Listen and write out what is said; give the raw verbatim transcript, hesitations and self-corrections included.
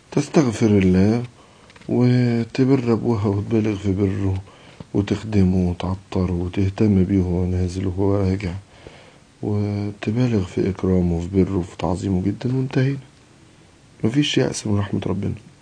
تستغفر الله وتبر أبوها وتبالغ في بره وتخدمه وتعطره وتهتم بيه وهو نازل وهو راجع وتبالغ في إكرامه وفي بره وفي تعظيمه جدا، وانتهينا. مفيش يأس من رحمة ربنا.